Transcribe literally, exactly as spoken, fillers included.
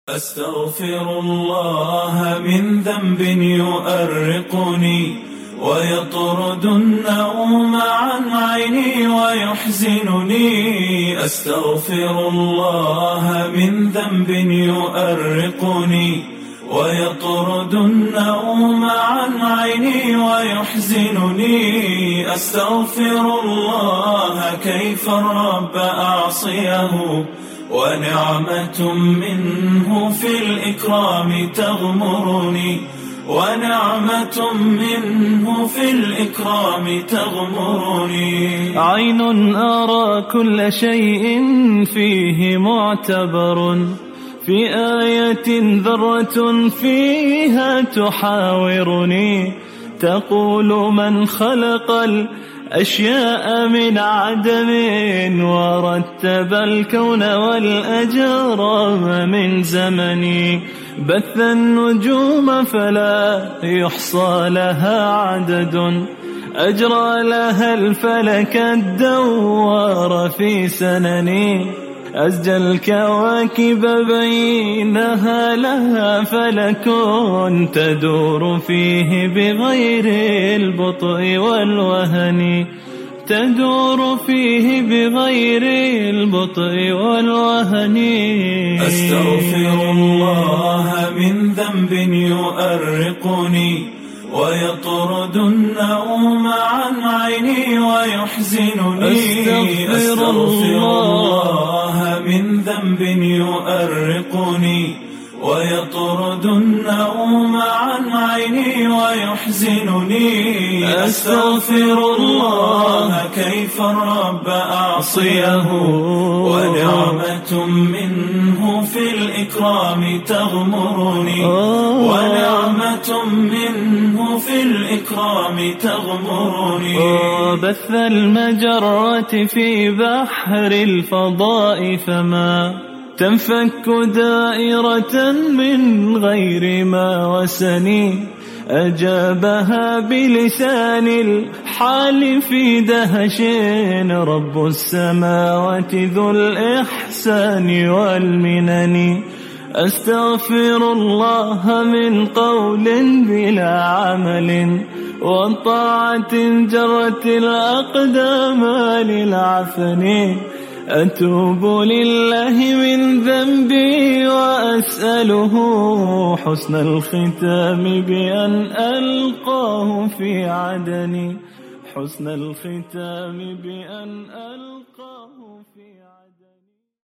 أستغفر الله من ذنب يؤرقني ويطرد النوم عن عيني ويحزنني. أستغفر الله من ذنب يؤرقني ويطرد النوم عن عيني ويحزنني. أستغفر الله كيف الرب أعصيه ونعمة منه في الإكرام تغمرني ونعمة منه في الإكرام تغمرني. عين أرى كل شيء فيه معتبر، في آية ذرة فيها تحاورني، تقول من خلق الأشياء من عدم ورتب الكون والأجرام من زمني. بث النجوم فلا يحصى لها عدد، أجرى لها الفلك الدوار في سنني. أزجى الكواكب بينها لها فلك تدور فيه بغير البطء والوهن، تدور فيه بغير البطء والوهن. أستغفر الله من ذنب يؤرقني ويطرد النوم عن عيني ويحزنني. أستغفر الله من ذنب يؤرقني ويطرد النوم عن عيني ويحزنني. أستغفر الله كيف الرب أعصيه ونعمة منه في الإكرام تغمرني ونعمة منه في الإكرام تغمرني. بث المجرة في بحر الفضاء فما تنفك دائرة من غير ما وسني. أجابها بلسان الحال في دهش رب السماوات ذو الإحسان والمنن. أستغفر الله من قول بلا عمل وطاعة جرت الأقدام للعفن. أتوب لله من ذنبي وأسأله حسن الختام بأن ألقاه في عدني، حسن الختام بأن ألقاه